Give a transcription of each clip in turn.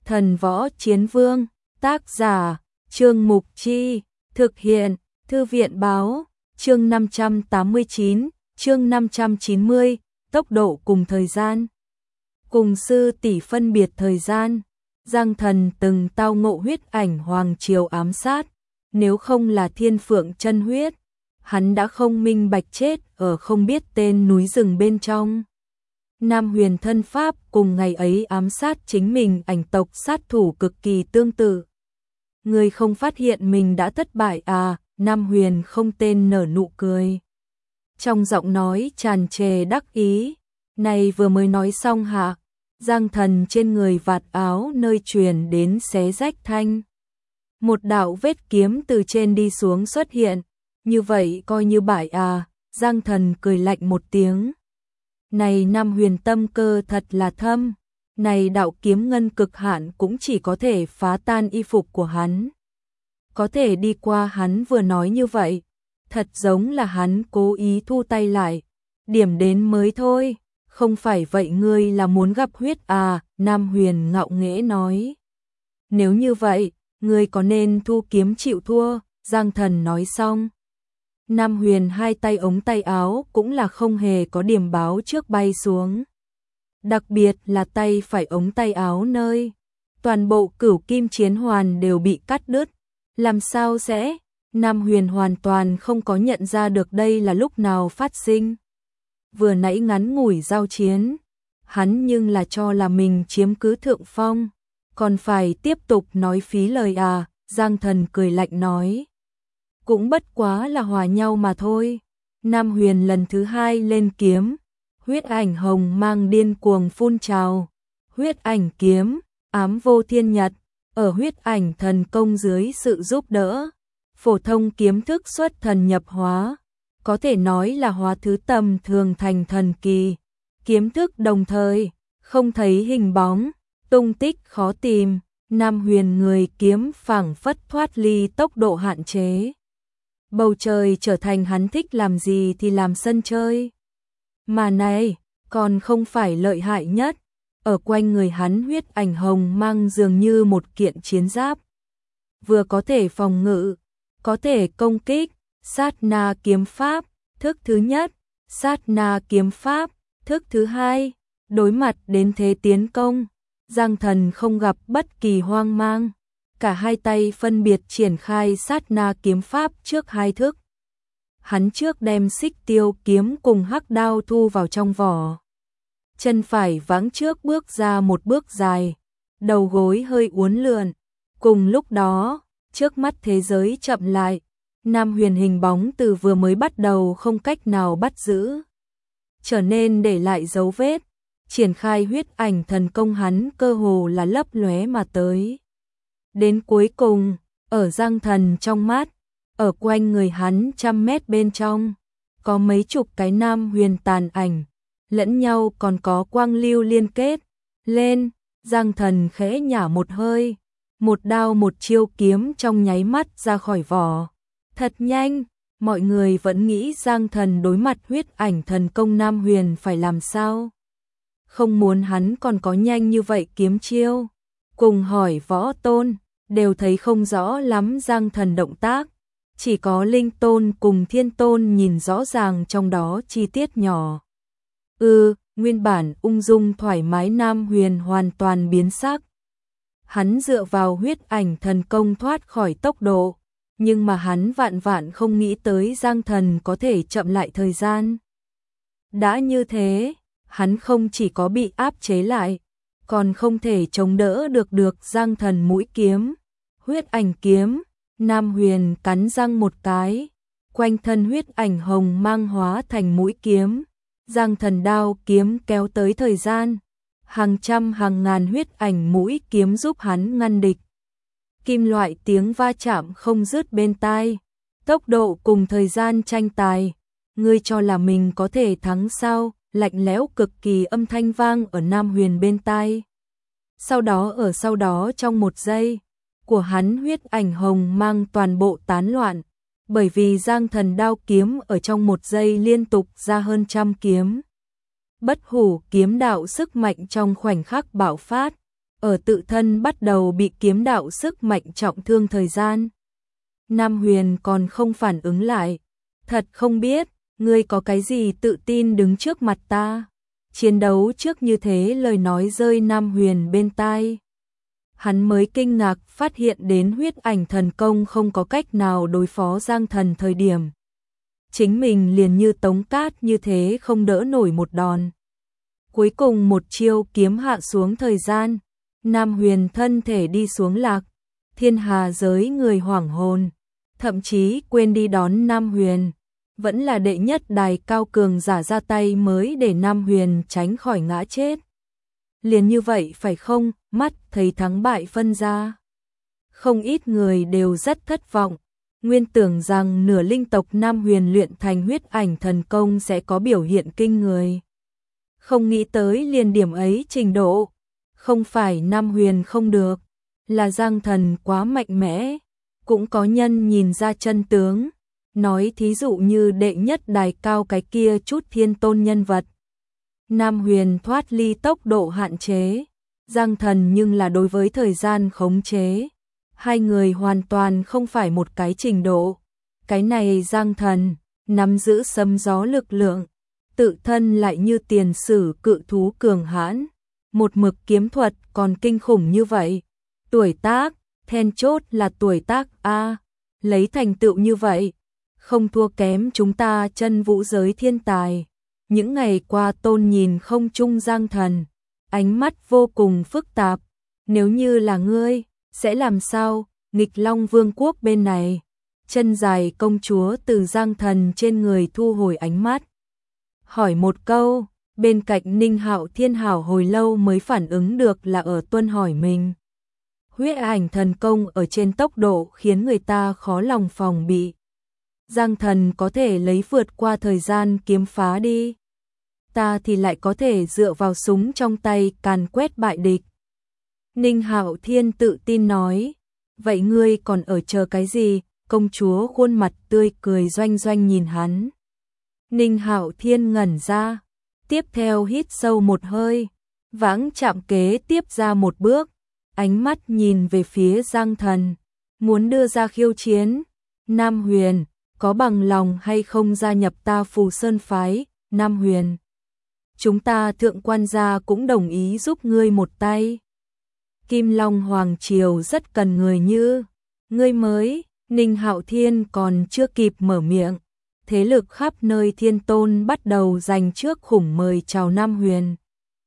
Thần Võ Chiến Vương, tác giả, Trương Mục Chi, thực hiện, Thư viện Báo, chương 589, chương 590, tốc độ cùng thời gian. Cùng sư tỷ phân biệt thời gian, Giang Thần từng tao ngộ huyết ảnh hoàng triều ám sát, nếu không là thiên phượng chân huyết, hắn đã không minh bạch chết ở không biết tên núi rừng bên trong. Nam Huyền thân pháp cùng ngày ấy ám sát chính mình ảnh tộc sát thủ cực kỳ tương tự. Người không phát hiện mình đã thất bại à? Nam Huyền không tên nở nụ cười. Trong giọng nói tràn trề đắc ý, này vừa mới nói xong hả? Giang Thần trên người vạt áo nơi truyền đến xé rách thanh. Một đạo vết kiếm từ trên đi xuống xuất hiện, như vậy coi như bại à? Giang Thần cười lạnh một tiếng. Này Nam Huyền tâm cơ thật là thâm, này đạo kiếm ngân cực hạn cũng chỉ có thể phá tan y phục của hắn. Có thể đi qua hắn vừa nói như vậy, thật giống là hắn cố ý thu tay lại, điểm đến mới thôi, không phải vậy ngươi là muốn gặp huyết à? Nam Huyền ngạo nghễ nói. Nếu như vậy, ngươi có nên thu kiếm chịu thua? Giang Thần nói xong. Nam Huyền hai tay ống tay áo cũng là không hề có điểm báo trước bay xuống. Đặc biệt là tay phải ống tay áo nơi toàn bộ cửu kim chiến hoàn đều bị cắt đứt. Làm sao sẽ? Nam Huyền hoàn toàn không có nhận ra được đây là lúc nào phát sinh. Vừa nãy ngắn ngủi giao chiến, hắn nhưng là cho là mình chiếm cứ thượng phong, còn phải tiếp tục nói phí lời à? Giang Thần cười lạnh nói. Cũng bất quá là hòa nhau mà thôi. Nam Huyền lần thứ hai lên kiếm, huyết ảnh hồng mang điên cuồng phun trào. Huyết ảnh kiếm, ám vô thiên nhật, ở huyết ảnh thần công dưới sự giúp đỡ, phổ thông kiếm thức xuất thần nhập hóa, có thể nói là hóa thứ tầm thường thành thần kỳ. Kiếm thức đồng thời, không thấy hình bóng, tung tích khó tìm, Nam Huyền người kiếm phảng phất thoát ly tốc độ hạn chế. Bầu trời trở thành hắn thích làm gì thì làm sân chơi. Mà này, còn không phải lợi hại nhất, ở quanh người hắn huyết ảnh hồng mang dường như một kiện chiến giáp. Vừa có thể phòng ngự, có thể công kích, sát na kiếm pháp, thức thứ nhất, sát na kiếm pháp, thức thứ hai, đối mặt đến thế tiến công. Giang Thần không gặp bất kỳ hoang mang. Cả hai tay phân biệt triển khai sát na kiếm pháp trước hai thức. Hắn trước đem xích tiêu kiếm cùng hắc đao thu vào trong vỏ. Chân phải vãng trước bước ra một bước dài, đầu gối hơi uốn lượn. Cùng lúc đó, trước mắt thế giới chậm lại, Nam Huyền hình bóng từ vừa mới bắt đầu không cách nào bắt giữ, trở nên để lại dấu vết. Triển khai huyết ảnh thần công hắn cơ hồ là lấp lóe mà tới. Đến cuối cùng, ở Giang Thần trong mắt, ở quanh người hắn 100 mét bên trong, có mấy chục cái Nam Huyền tàn ảnh, lẫn nhau còn có quang lưu liên kết. Lên, Giang Thần khẽ nhả một hơi, một đao một chiêu kiếm trong nháy mắt ra khỏi vỏ. Thật nhanh, mọi người vẫn nghĩ Giang Thần đối mặt huyết ảnh thần công Nam Huyền phải làm sao. Không muốn hắn còn có nhanh như vậy kiếm chiêu. Cùng hỏi Võ Tôn, đều thấy không rõ lắm Giang Thần động tác, chỉ có Linh Tôn cùng Thiên Tôn nhìn rõ ràng trong đó chi tiết nhỏ. Nguyên bản ung dung thoải mái Nam Huyền hoàn toàn biến sắc. Hắn dựa vào huyết ảnh thần công thoát khỏi tốc độ, nhưng mà hắn vạn vạn không nghĩ tới Giang Thần có thể chậm lại thời gian. Đã như thế, hắn không chỉ có bị áp chế lại, còn không thể chống đỡ được Giang Thần mũi kiếm. Huyết ảnh kiếm, Nam Huyền cắn răng một cái, quanh thân huyết ảnh hồng mang hóa thành mũi kiếm. Giang Thần đao kiếm kéo tới thời gian, hàng trăm hàng ngàn huyết ảnh mũi kiếm giúp hắn ngăn địch. Kim loại tiếng va chạm không dứt bên tai, tốc độ cùng thời gian tranh tài. Ngươi cho là mình có thể thắng sao? Lạnh lẽo cực kỳ âm thanh vang ở Nam Huyền bên tai. Sau đó trong một giây, của hắn huyết ảnh hồng mang toàn bộ tán loạn, bởi vì Giang Thần đao kiếm ở trong một giây liên tục ra hơn 100 kiếm. Bất hủ kiếm đạo sức mạnh trong khoảnh khắc bạo phát, ở tự thân bắt đầu bị kiếm đạo sức mạnh trọng thương thời gian. Nam Huyền còn không phản ứng lại, thật không biết, ngươi có cái gì tự tin đứng trước mặt ta? Chiến đấu trước như thế, lời nói rơi Nam Huyền bên tai. Hắn mới kinh ngạc phát hiện đến huyết ảnh thần công không có cách nào đối phó Giang Thần thời điểm. Chính mình liền như tống cát như thế không đỡ nổi một đòn. Cuối cùng một chiêu kiếm hạ xuống thời gian, Nam Huyền thân thể đi xuống lạc, thiên hà giới người hoảng hồn, thậm chí quên đi đón Nam Huyền. Vẫn là đệ nhất đài cao cường giả ra tay mới để Nam Huyền tránh khỏi ngã chết. Liền như vậy phải không, mắt thấy thắng bại phân ra. Không ít người đều rất thất vọng, nguyên tưởng rằng nửa linh tộc Nam Huyền luyện thành huyết ảnh thần công sẽ có biểu hiện kinh người. Không nghĩ tới liền điểm ấy trình độ, không phải Nam Huyền không được, là Giang Thần quá mạnh mẽ, cũng có nhân nhìn ra chân tướng. Nói thí dụ như đệ nhất đài cao cái kia chút thiên tôn nhân vật. Nam Huyền thoát ly tốc độ hạn chế, Giang Thần nhưng là đối với thời gian khống chế. Hai người hoàn toàn không phải một cái trình độ. Cái này Giang Thần, nắm giữ sấm gió lực lượng, tự thân lại như tiền sử cự thú cường hãn. Một mực kiếm thuật còn kinh khủng như vậy. Tuổi tác, then chốt là tuổi tác A, lấy thành tựu như vậy. Không thua kém chúng ta chân vũ giới thiên tài. Những ngày qua Tôn nhìn không chung Giang Thần, ánh mắt vô cùng phức tạp. Nếu như là ngươi, sẽ làm sao? Nghịch Long Vương quốc bên này, chân dài công chúa từ Giang Thần trên người thu hồi ánh mắt. Hỏi một câu, bên cạnh Ninh Hạo Thiên Hảo hồi lâu mới phản ứng được là ở tuân hỏi mình. Huyết ảnh thần công ở trên tốc độ khiến người ta khó lòng phòng bị. Giang Thần có thể lấy vượt qua thời gian kiếm phá đi. Ta thì lại có thể dựa vào súng trong tay càn quét bại địch. Ninh Hạo Thiên tự tin nói. Vậy ngươi còn ở chờ cái gì? Công chúa khuôn mặt tươi cười doanh doanh nhìn hắn. Ninh Hạo Thiên ngẩn ra. Tiếp theo hít sâu một hơi. Vãng chạm kế tiếp ra một bước. Ánh mắt nhìn về phía Giang Thần. Muốn đưa ra khiêu chiến. Nam Huyền, có bằng lòng hay không gia nhập ta Phù Sơn phái? Nam Huyền, chúng ta thượng quan gia cũng đồng ý giúp ngươi một tay. Kim Long Hoàng Triều rất cần người như ngươi mới. Ninh Hạo Thiên còn chưa kịp mở miệng, thế lực khắp nơi thiên tôn bắt đầu giành trước khủng mời chào Nam Huyền.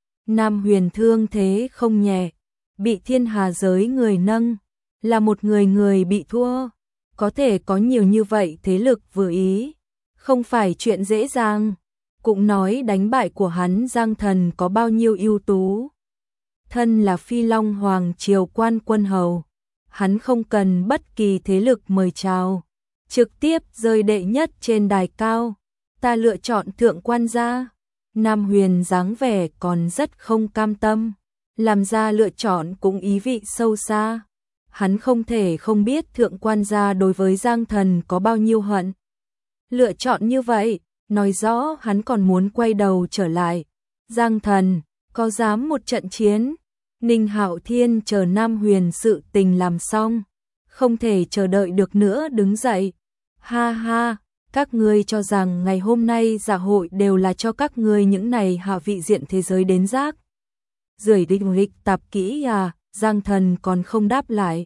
Nam Huyền thương thế không nhẹ, bị thiên hà giới người nâng, là một người bị thua. Có thể có nhiều như vậy thế lực vừa ý, không phải chuyện dễ dàng. Cũng nói đánh bại của hắn Giang Thần có bao nhiêu ưu tú. Thân là Phi Long Hoàng Triều quan quân hầu, hắn không cần bất kỳ thế lực mời chào, trực tiếp rơi đệ nhất trên đài cao. Ta lựa chọn thượng quan gia. Nam Huyền dáng vẻ còn rất không cam tâm, làm ra lựa chọn cũng ý vị sâu xa. Hắn không thể không biết thượng quan gia đối với Giang Thần có bao nhiêu hận. Lựa chọn như vậy, nói rõ hắn còn muốn quay đầu trở lại. Giang Thần, có dám một trận chiến? Ninh Hạo Thiên chờ Nam Huyền sự tình làm xong, không thể chờ đợi được nữa đứng dậy. Ha ha, các ngươi cho rằng ngày hôm nay dạ hội đều là cho các ngươi những này hạ vị diện thế giới đến rác. Rưởi địch tạp kỹ à? Giang Thần còn không đáp lại.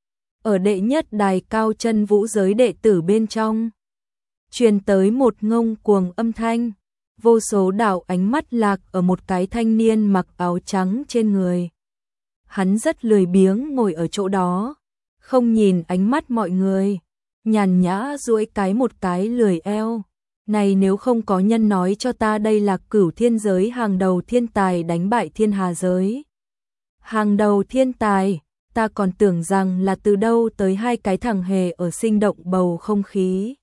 Ở đệ nhất đài cao chân vũ giới đệ tử bên trong, truyền tới một ngông cuồng âm thanh. Vô số đạo ánh mắt lạc ở một cái thanh niên mặc áo trắng trên người. Hắn rất lười biếng ngồi ở chỗ đó, không nhìn ánh mắt mọi người, nhàn nhã duỗi một cái lười eo. Này nếu không có nhân nói cho ta đây là Cửu Thiên giới hàng đầu thiên tài đánh bại thiên hà giới. Hàng đầu thiên tài, ta còn tưởng rằng là từ đâu tới hai cái thằng hề ở sinh động bầu không khí.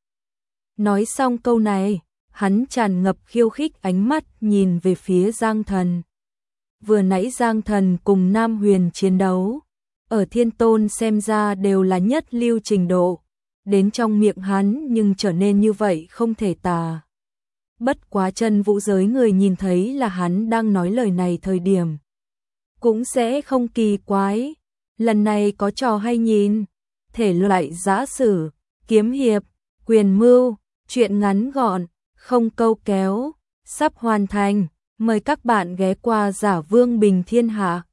Nói xong câu này, hắn tràn ngập khiêu khích ánh mắt nhìn về phía Giang Thần. Vừa nãy Giang Thần cùng Nam Huyền chiến đấu, ở thiên tôn xem ra đều là nhất lưu trình độ, đến trong miệng hắn nhưng trở nên như vậy không thể tả. Bất quá chân vũ giới người nhìn thấy là hắn đang nói lời này thời điểm, cũng sẽ không kỳ quái. Lần này có trò hay nhìn, thể loại giã sử, kiếm hiệp, quyền mưu, truyện ngắn gọn, không câu kéo, sắp hoàn thành. Mời các bạn ghé qua Giả Vương Bình Thiên Hạ.